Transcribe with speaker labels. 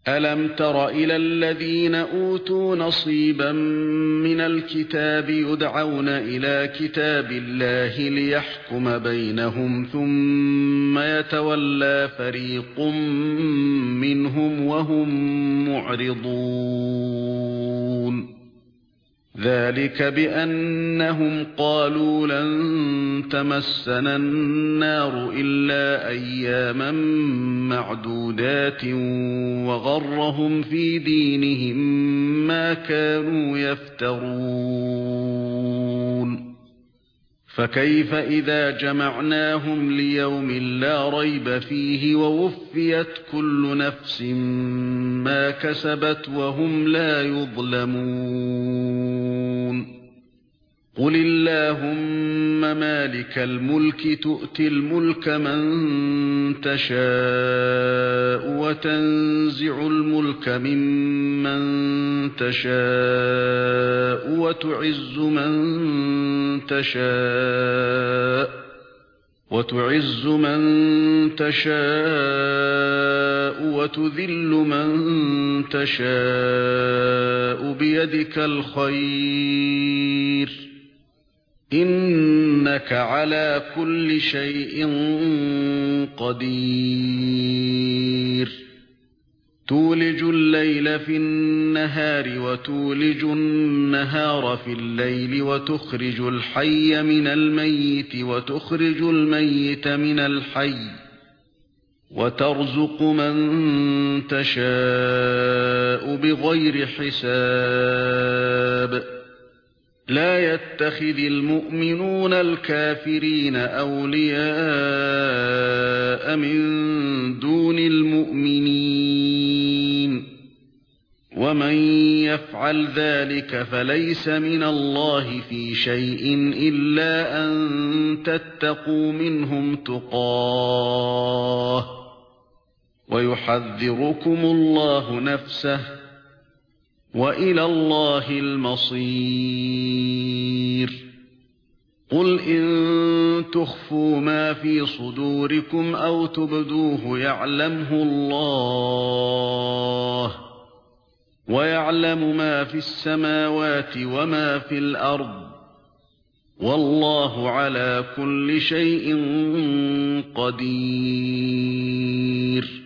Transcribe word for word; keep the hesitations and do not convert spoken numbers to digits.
Speaker 1: أَلَمْ تَرَ إِلَى الَّذِينَ أُوتُوا نَصِيبًا مِنَ الْكِتَابِ يُدْعَوْنَ إِلَى كِتَابِ اللَّهِ لِيَحْكُمَ بَيْنَهُمْ ثُمَّ يَتَوَلَّى فَرِيقٌ مِنْهُمْ وَهُمْ مُعْرِضُونَ ذَلِكَ بِأَنَّهُمْ قَالُوا لَن تَمَسَّنَا النَّارُ إِلَّا أَيَّامًا مَّعْدُودَاتٍ وَغَرَّهُمْ فِي دِينِهِم مَّا كَانُوا يَفْتَرُونَ فَكَيْفَ إِذَا جَمَعْنَاهُمْ لِيَوْمٍ لَّا رَيْبَ فِيهِ وَوُفِّيَتْ كُلُّ نَفْسٍ مَّا كَسَبَتْ وَهُمْ لَا يُظْلَمُونَ قُلِ اللَّهُمَّ مَالِكَ الْمُلْكِ تُؤْتِي الْمُلْكَ مَن تَشَاءُ وَتَنزِعُ الْمُلْكَ مِمَّن تَشَاءُ وَتُعِزُّ مَن تَشَاءُ وَتُعِزُّ مَن تَشَاءُ وَتُذِلُّ مَن تَشَاءُ بِيَدِكَ الْخَيْرُ إِنَّكَ عَلَى كُلِّ شَيْءٍ قَدِيرٌ تُولِجُ اللَّيْلَ فِي النَّهَارِ وَتُولِجُ النَّهَارَ في اللَّيْلِ وَتُخْرِجُ الْحَيَّ مِنَ الْمَيِّتِ وَتُخْرِجُ الْمَيِّتَ مِنَ الْحَيِّ وَتَرْزُقُ مَن تَشَاءُ بِغَيْرِ حِسَابٍ لا يتخذ المؤمنون الكافرين أولياء من دون المؤمنين ومن يفعل ذلك فليس من الله في شيء إلا أن تتقوا منهم تقاه ويحذركم الله نفسه وإلى الله المصير قل إن تخفوا ما في صدوركم أو تبدوه يعلمه الله ويعلم ما في السماوات وما في الأرض والله على كل شيء قدير